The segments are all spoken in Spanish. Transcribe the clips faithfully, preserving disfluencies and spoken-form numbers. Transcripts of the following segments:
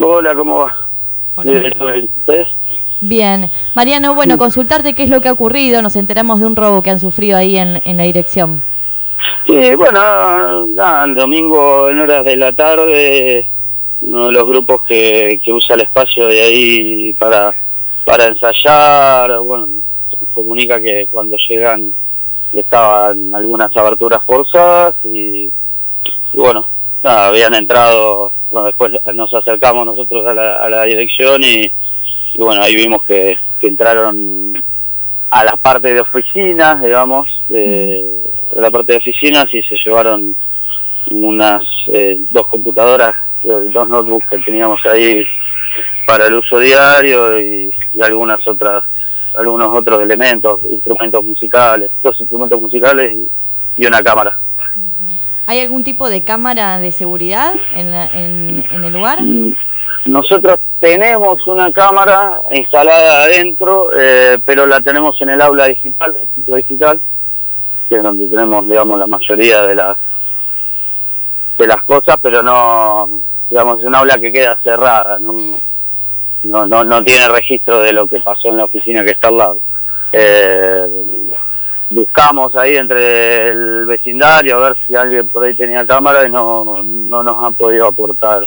Hola, ¿cómo va? Hola. Eh, ¿Ustedes? Bien. Mariano, bueno, consultarte qué es lo que ha ocurrido. Nos enteramos de un robo que han sufrido ahí en, en la dirección. Sí, bueno, nada, el domingo en horas de la tarde, uno de los grupos que, que usa el espacio de ahí para, para ensayar, bueno, nos comunica que cuando llegan estaban algunas aberturas forzadas y, y bueno, nada, habían entrado, bueno, después nos acercamos nosotros a la, a la dirección y, y bueno, ahí vimos que, que entraron a la parte de oficinas, digamos, de, de la parte de oficinas y se llevaron unas eh, dos computadoras, dos notebooks que teníamos ahí para el uso diario y, y algunas otras, algunos otros elementos, instrumentos musicales, dos instrumentos musicales y, y una cámara. ¿Hay algún tipo de cámara de seguridad en, la, en, en el lugar? Nosotros tenemos una cámara instalada adentro, eh, pero la tenemos en el aula digital, el sitio digital, que es donde tenemos, digamos, la mayoría de las de las cosas, pero no, digamos, es un aula que queda cerrada, no, no, no, no tiene registro de lo que pasó en la oficina que está al lado. Eh, buscamos ahí entre el vecindario a ver si alguien por ahí tenía cámara y no, no nos han podido aportar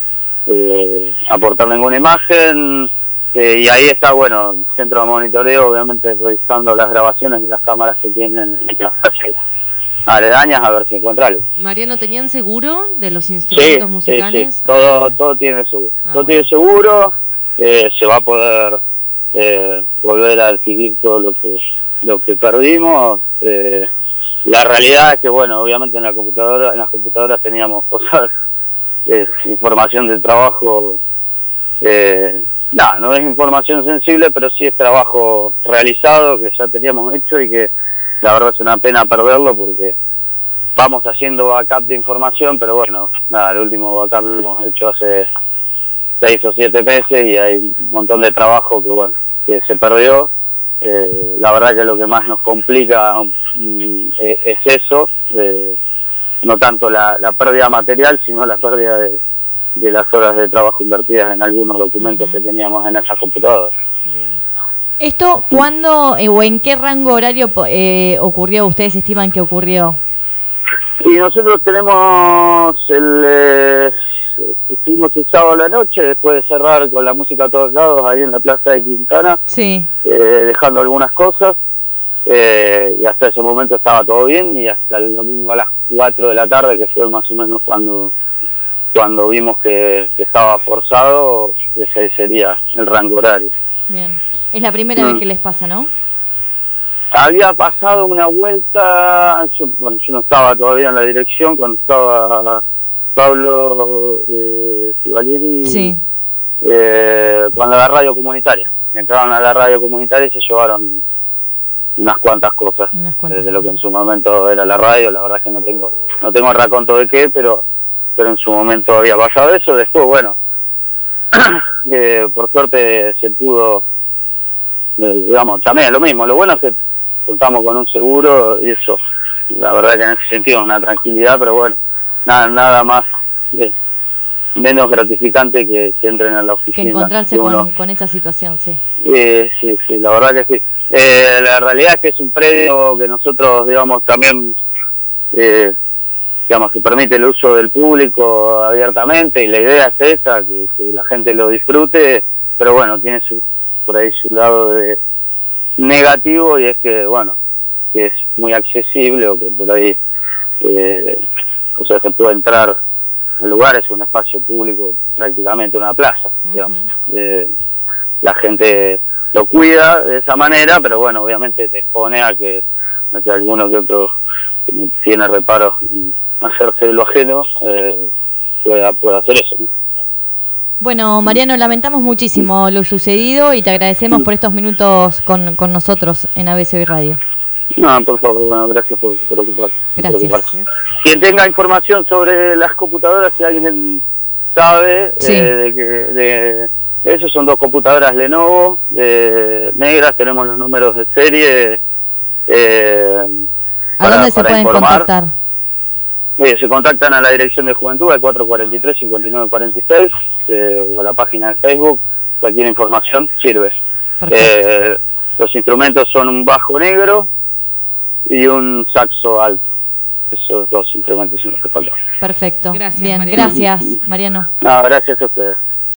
Eh, aportar ninguna imagen, eh, y ahí está, bueno, el centro de monitoreo, obviamente revisando las grabaciones de las cámaras que tienen en las calles aledañas a ver si encuentra algo. Mariano, ¿tenían seguro de los instrumentos sí, musicales? Sí, sí, todo, ah, todo tiene seguro, ah, todo bueno. tiene seguro, eh, se va a poder eh, volver a adquirir todo lo que lo que perdimos. Eh, la realidad es que, bueno, obviamente en la computadora, en las computadoras teníamos cosas, es información del trabajo, eh, no, no es información sensible, pero sí es trabajo realizado que ya teníamos hecho y que la verdad es una pena perderlo porque vamos haciendo backup de información, pero bueno, nada, el último backup lo hemos hecho hace seis o siete meses y hay un montón de trabajo que bueno, que se perdió. Eh, la verdad que lo que más nos complica um, es, es eso, eh, no tanto la, la pérdida material, sino la pérdida de, de las horas de trabajo invertidas en algunos documentos uh-huh. que teníamos en esas computadoras. Bien. ¿Esto cuándo eh, o en qué rango horario eh, ocurrió? ¿Ustedes estiman que ocurrió? Y nosotros tenemos el... Eh, estuvimos el sábado a la noche, después de cerrar con la música a todos lados, ahí en la plaza de Quintana, sí. eh, dejando algunas cosas. Eh, y hasta ese momento estaba todo bien y hasta el domingo a las cuatro de la tarde, que fue más o menos cuando cuando vimos que, que estaba forzado, ese sería el rango horario. Bien, es la primera mm. vez que les pasa, ¿no? Había pasado una vuelta, yo, bueno, yo no estaba todavía en la dirección, cuando estaba Pablo eh, Civalieri, sí. eh, cuando la radio comunitaria, entraron a la radio comunitaria y se llevaron unas cuantas cosas, unas cuantas desde lo que en su momento era la radio. La verdad es que no tengo no tengo raconto de qué, pero pero en su momento había pasado eso. Después, bueno, eh, por suerte se pudo, eh, digamos, también lo mismo. Lo bueno es que contamos con un seguro y eso, la verdad que en ese sentido es una tranquilidad, pero bueno, nada nada más eh, menos gratificante que, que entren a la oficina. Que encontrarse que uno, con, con esta situación, sí. Eh, sí, sí, la verdad que sí. Eh, la realidad es que es un predio que nosotros, digamos, también, eh, digamos, que permite el uso del público abiertamente y la idea es esa, que, que la gente lo disfrute, pero bueno, tiene su por ahí su lado de negativo y es que, bueno, que es muy accesible o que por ahí, eh, o sea, se puede entrar al lugar, es un espacio público, prácticamente una plaza, uh-huh. digamos. Eh, la gente lo cuida de esa manera, pero bueno, obviamente te expone a que, a que alguno que otro que tiene reparos en hacerse de lo ajeno eh, pueda, pueda hacer eso, ¿no? Bueno, Mariano, lamentamos muchísimo lo sucedido y te agradecemos por estos minutos con, con nosotros en A B C Hoy Radio. No, por favor, bueno, gracias por, por ocuparse. Gracias. Por ocuparse. Quien tenga información sobre las computadoras, si alguien sabe, sí. eh, de que... De, esos son dos computadoras Lenovo, eh, negras, tenemos los números de serie. Eh, ¿A para, dónde se pueden informar. contactar? Eh, se contactan a la Dirección de Juventud al cuatro cuatro tres, cinco nueve cuatro seis eh, o a la página de Facebook. Cualquier información sirve. Eh, los instrumentos son un bajo negro y un saxo alto. Esos dos instrumentos son los que faltan. Perfecto. Gracias, Bien, Mariano. gracias, Mariano. No, gracias a ustedes.